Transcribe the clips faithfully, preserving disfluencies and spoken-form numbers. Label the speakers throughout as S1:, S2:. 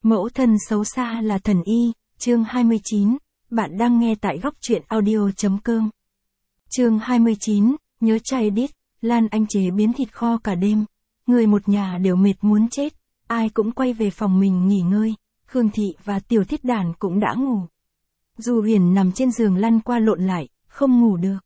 S1: Mẫu thân xấu xa là thần y, chương hai mươi chín, bạn đang nghe tại góc truyện audio.com. Chương hai mươi chín, nhớ cha Edith, Lan Anh chế biến thịt kho cả đêm. Người một nhà đều mệt muốn chết, ai cũng quay về phòng mình nghỉ ngơi, Khương Thị và Tiểu Thiết Đàn cũng đã ngủ. Du Huyền nằm trên giường lăn qua lộn lại, không ngủ được.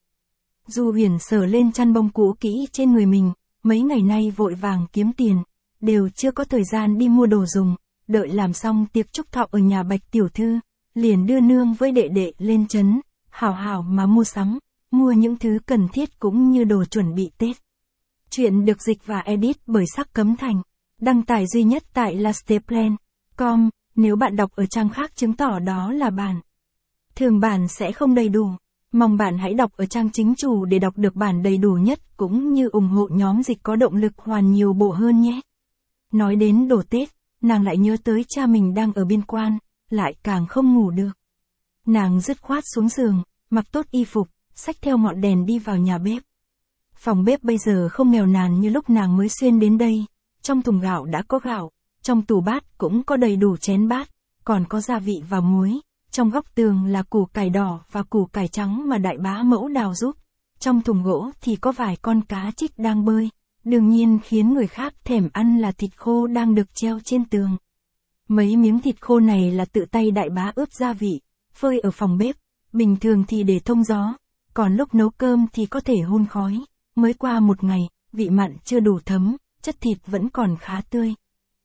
S1: Du Huyền sờ lên chăn bông cũ kỹ trên người mình, mấy ngày nay vội vàng kiếm tiền, đều chưa có thời gian đi mua đồ dùng, đợi làm xong tiệc chúc thọ ở nhà Bạch Tiểu Thư, liền đưa nương với đệ đệ lên trấn, hảo hảo mà mua sắm, mua những thứ cần thiết cũng như đồ chuẩn bị Tết. Chuyện được dịch và edit bởi Sắc Cấm Thành, đăng tải duy nhất tại lasteplan chấm com, nếu bạn đọc ở trang khác chứng tỏ đó là bản. Thường bản sẽ không đầy đủ, mong bạn hãy đọc ở trang chính chủ để đọc được bản đầy đủ nhất cũng như ủng hộ nhóm dịch có động lực hoàn nhiều bộ hơn nhé. Nói đến đồ Tết, nàng lại nhớ tới cha mình đang ở biên quan, lại càng không ngủ được. Nàng dứt khoát xuống giường, mặc tốt y phục, xách theo ngọn đèn đi vào nhà bếp. Phòng bếp bây giờ không nghèo nàn như lúc nàng mới xuyên đến đây, trong thùng gạo đã có gạo, trong tủ bát cũng có đầy đủ chén bát, còn có gia vị và muối, trong góc tường là củ cải đỏ và củ cải trắng mà đại bá mẫu đào giúp, trong thùng gỗ thì có vài con cá trích đang bơi. Đương nhiên khiến người khác thèm ăn là thịt khô đang được treo trên tường. Mấy miếng thịt khô này là tự tay đại bá ướp gia vị, phơi ở phòng bếp, bình thường thì để thông gió, còn lúc nấu cơm thì có thể hun khói. Mới qua một ngày, vị mặn chưa đủ thấm, chất thịt vẫn còn khá tươi.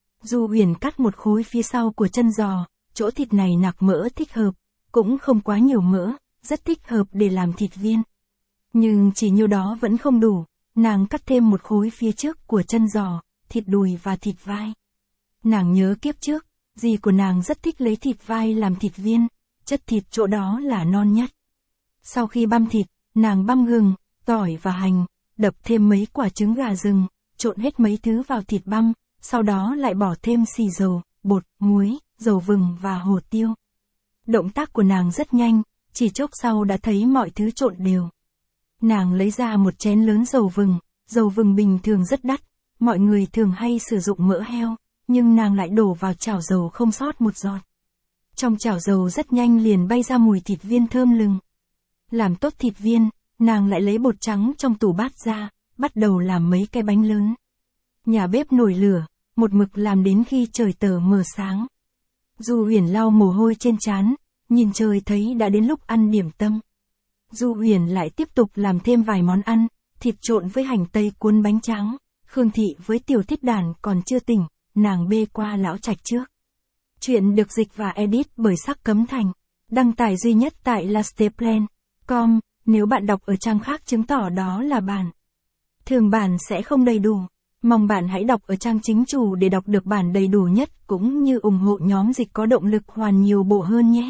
S1: Du Huyền cắt một khối phía sau của chân giò, chỗ thịt này nạc mỡ thích hợp, cũng không quá nhiều mỡ, rất thích hợp để làm thịt viên. Nhưng chỉ nhiêu đó vẫn không đủ. Nàng cắt thêm một khối phía trước của chân giò, thịt đùi và thịt vai. Nàng nhớ kiếp trước, dì của nàng rất thích lấy thịt vai làm thịt viên, chất thịt chỗ đó là non nhất. Sau khi băm thịt, nàng băm gừng, tỏi và hành, đập thêm mấy quả trứng gà rừng, trộn hết mấy thứ vào thịt băm, sau đó lại bỏ thêm xì dầu, bột, muối, dầu vừng và hồ tiêu. Động tác của nàng rất nhanh, chỉ chốc sau đã thấy mọi thứ trộn đều. Nàng lấy ra một chén lớn dầu vừng, dầu vừng bình thường rất đắt, mọi người thường hay sử dụng mỡ heo, nhưng nàng lại đổ vào chảo dầu không sót một giọt. Trong chảo dầu rất nhanh liền bay ra mùi thịt viên thơm lừng. Làm tốt thịt viên, nàng lại lấy bột trắng trong tủ bát ra, bắt đầu làm mấy cái bánh lớn. Nhà bếp nổi lửa, một mực làm đến khi trời tờ mờ sáng. Du Huyền lau mồ hôi trên trán, nhìn trời thấy đã đến lúc ăn điểm tâm. Du Huyền lại tiếp tục làm thêm vài món ăn, thịt trộn với hành tây cuốn bánh tráng. Khương Thị với Tiểu Thiết Đàn còn chưa tỉnh, nàng bê qua lão trạch trước. Chuyện được dịch và edit bởi Sắc Cấm Thành, đăng tải duy nhất tại lasteplan chấm com, nếu bạn đọc ở trang khác chứng tỏ đó là bản. Thường bản sẽ không đầy đủ, mong bạn hãy đọc ở trang chính chủ để đọc được bản đầy đủ nhất cũng như ủng hộ nhóm dịch có động lực hoàn nhiều bộ hơn nhé.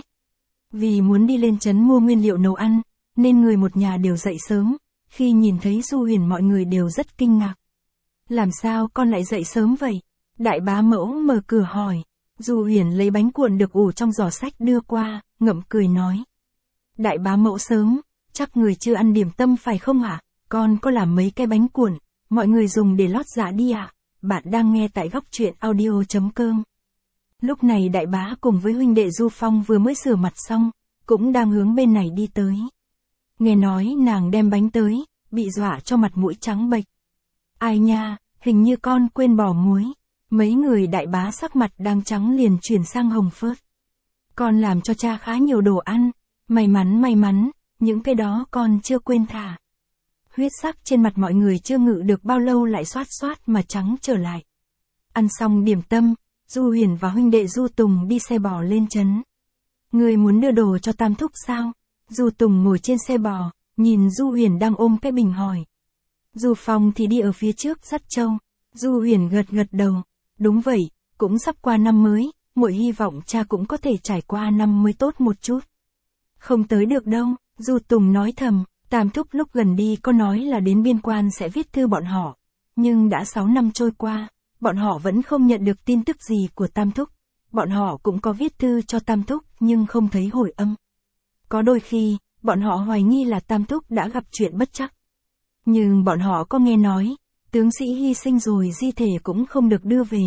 S1: Vì muốn đi lên trấn mua nguyên liệu nấu ăn, nên người một nhà đều dậy sớm, khi nhìn thấy Du Huyền mọi người đều rất kinh ngạc. Làm sao con lại dậy sớm vậy? Đại bá mẫu mở cửa hỏi. Du Huyền lấy bánh cuộn được ủ trong giỏ sách đưa qua, ngậm cười nói. Đại bá mẫu sớm, chắc người chưa ăn điểm tâm phải không ạ? Con có làm mấy cái bánh cuộn, mọi người dùng để lót dạ đi ạ. Bạn đang nghe tại góc truyện audio.com. Lúc này đại bá cùng với huynh đệ Du Phong vừa mới rửa mặt xong, cũng đang hướng bên này đi tới. Nghe nói nàng đem bánh tới, bị dọa cho mặt mũi trắng bệch. Ai nha, hình như con quên bỏ muối. Mấy người đại bá sắc mặt đang trắng liền chuyển sang hồng phớt. Con làm cho cha khá nhiều đồ ăn, may mắn may mắn, những cái đó con chưa quên thả. Huyết sắc trên mặt mọi người chưa ngự được bao lâu lại xoát xoát mà trắng trở lại. Ăn xong điểm tâm, Du Huyền và huynh đệ Du Tùng đi xe bò lên trấn. Người muốn đưa đồ cho Tam Thúc sao? Du Tùng ngồi trên xe bò, nhìn Du Huyền đang ôm cái bình hỏi. Du Phong thì đi ở phía trước dắt trâu. Du Huyền gật gật đầu. Đúng vậy, cũng sắp qua năm mới, muội hy vọng cha cũng có thể trải qua năm mới tốt một chút. Không tới được đâu, Du Tùng nói thầm, Tam Thúc lúc gần đi có nói là đến biên quan sẽ viết thư bọn họ. Nhưng đã sáu năm trôi qua, bọn họ vẫn không nhận được tin tức gì của Tam Thúc. Bọn họ cũng có viết thư cho Tam Thúc nhưng không thấy hồi âm. Có đôi khi, bọn họ hoài nghi là Tam Thúc đã gặp chuyện bất trắc. Nhưng bọn họ có nghe nói, tướng sĩ hy sinh rồi di thể cũng không được đưa về,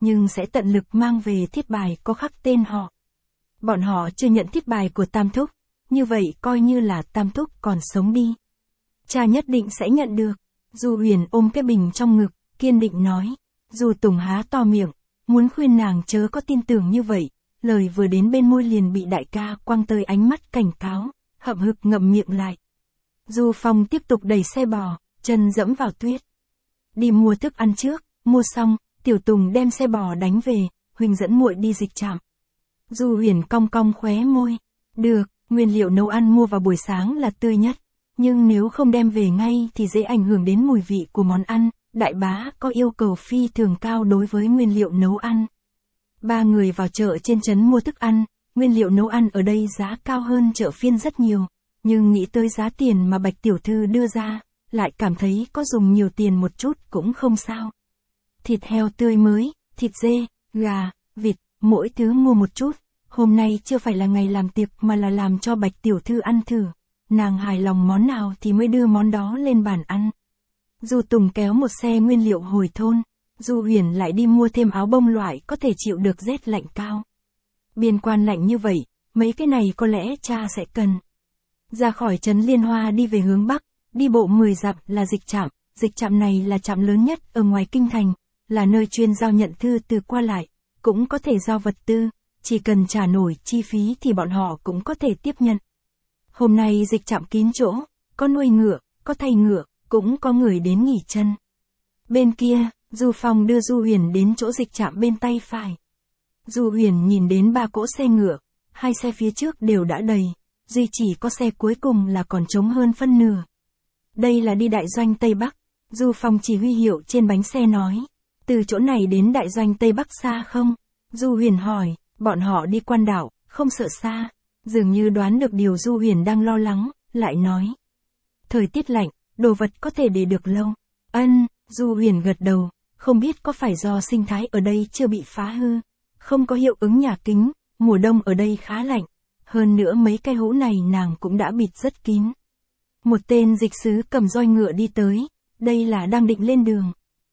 S1: nhưng sẽ tận lực mang về thiết bài có khắc tên họ. Bọn họ chưa nhận thiết bài của Tam Thúc, như vậy coi như là Tam Thúc còn sống đi. Cha nhất định sẽ nhận được. Du Huyền ôm cái bình trong ngực, kiên định nói. Du Tùng há to miệng, muốn khuyên nàng chớ có tin tưởng như vậy, lời vừa đến bên môi liền bị đại ca quăng tới ánh mắt cảnh cáo, hậm hực ngậm miệng lại. Du Phong tiếp tục đẩy xe bò, chân dẫm vào tuyết. Đi mua thức ăn trước, mua xong, Tiểu Tùng đem xe bò đánh về, Huỳnh dẫn muội đi dịch trạm. Du Huyền cong cong khóe môi. Được, nguyên liệu nấu ăn mua vào buổi sáng là tươi nhất, nhưng nếu không đem về ngay thì dễ ảnh hưởng đến mùi vị của món ăn. Đại bá có yêu cầu phi thường cao đối với nguyên liệu nấu ăn. Ba người vào chợ trên trấn mua thức ăn, nguyên liệu nấu ăn ở đây giá cao hơn chợ phiên rất nhiều, nhưng nghĩ tới giá tiền mà Bạch tiểu thư đưa ra, lại cảm thấy có dùng nhiều tiền một chút cũng không sao. Thịt heo tươi mới, thịt dê, gà, vịt, mỗi thứ mua một chút. Hôm nay chưa phải là ngày làm tiệc mà là làm cho Bạch tiểu thư ăn thử. Nàng hài lòng món nào thì mới đưa món đó lên bàn ăn. Du Tùng kéo một xe nguyên liệu hồi thôn, Du Huyền lại đi mua thêm áo bông loại có thể chịu được rét lạnh cao. Biên quan lạnh như vậy, mấy cái này có lẽ cha sẽ cần. Ra khỏi trấn Liên Hoa đi về hướng Bắc, đi bộ mười dặm là dịch trạm, dịch trạm này là trạm lớn nhất ở ngoài kinh thành, là nơi chuyên giao nhận thư từ qua lại, cũng có thể giao vật tư, chỉ cần trả nổi chi phí thì bọn họ cũng có thể tiếp nhận. Hôm nay dịch trạm kín chỗ, có nuôi ngựa, có thay ngựa, cũng có người đến nghỉ chân. Bên kia, Du Phong đưa Du Huyền đến chỗ dịch trạm bên tay phải. Du Huyền nhìn đến ba cỗ xe ngựa, hai xe phía trước đều đã đầy, duy chỉ có xe cuối cùng là còn trống hơn phân nửa. Đây là đi đại doanh Tây Bắc, Du Phong chỉ huy hiệu trên bánh xe nói. Từ chỗ này đến đại doanh Tây Bắc xa không? Du Huyền hỏi, bọn họ đi quan đảo, không sợ xa. Dường như đoán được điều Du Huyền đang lo lắng, lại nói. Thời tiết lạnh, đồ vật có thể để được lâu. Ân, Du Huyền gật đầu, không biết có phải do sinh thái ở đây chưa bị phá hư, không có hiệu ứng nhà kính, mùa đông ở đây khá lạnh, hơn nữa mấy cái hũ này nàng cũng đã bịt rất kín. Một tên dịch sứ cầm roi ngựa đi tới, đây là đang định lên đường.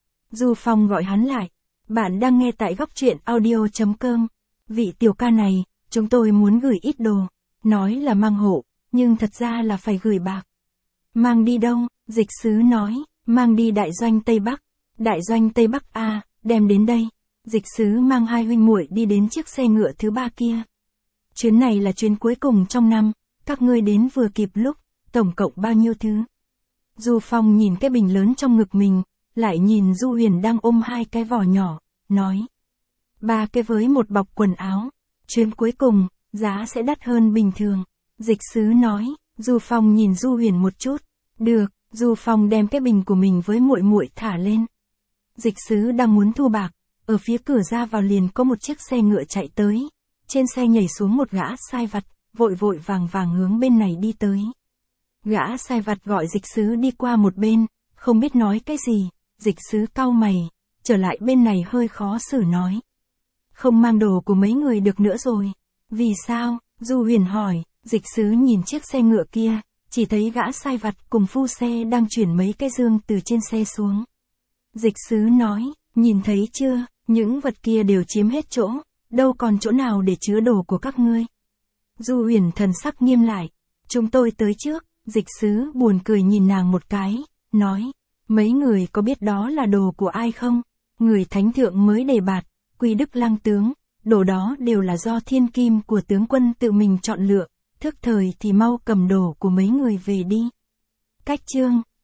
S1: Du Phong gọi hắn lại, bạn đang nghe tại góc truyện audio chấm com, vị tiểu ca này, chúng tôi muốn gửi ít đồ, nói là mang hộ, nhưng thật ra là phải gửi bạc. Mang đi đâu? Dịch sứ nói, mang đi đại doanh Tây Bắc. Đại doanh Tây Bắc à, đem đến đây. Dịch sứ mang hai huynh muội đi đến chiếc xe ngựa thứ ba kia. Chuyến này là chuyến cuối cùng trong năm, các ngươi đến vừa kịp lúc, tổng cộng bao nhiêu thứ? Du Phong nhìn cái bình lớn trong ngực mình, lại nhìn Du Huyền đang ôm hai cái vỏ nhỏ, nói. Ba cái với một bọc quần áo, chuyến cuối cùng, giá sẽ đắt hơn bình thường. Dịch sứ nói, Du Phong nhìn Du Huyền một chút. Được, Du Phong đem cái bình của mình với muội muội thả lên. Dịch sứ đang muốn thu bạc, ở phía cửa ra vào liền có một chiếc xe ngựa chạy tới. Trên xe nhảy xuống một gã sai vặt, vội vội vàng vàng hướng bên này đi tới. Gã sai vặt gọi dịch sứ đi qua một bên, không biết nói cái gì, dịch sứ cau mày, trở lại bên này hơi khó xử nói. Không mang đồ của mấy người được nữa rồi. Vì sao? Du Huyền hỏi, dịch sứ nhìn chiếc xe ngựa kia, chỉ thấy gã sai vặt cùng phu xe đang chuyển mấy cái dương từ trên xe xuống. Dịch sứ nói, nhìn thấy chưa, những vật kia đều chiếm hết chỗ, đâu còn chỗ nào để chứa đồ của các ngươi. Du Huyền thần sắc nghiêm lại, chúng tôi tới trước, dịch sứ buồn cười nhìn nàng một cái, nói, mấy người có biết đó là đồ của ai không? Người thánh thượng mới đề bạt, Quy Đức Lang tướng, đồ đó đều là do thiên kim của tướng quân tự mình chọn lựa, thức thời thì mau cầm đồ của mấy người về đi. Cách chương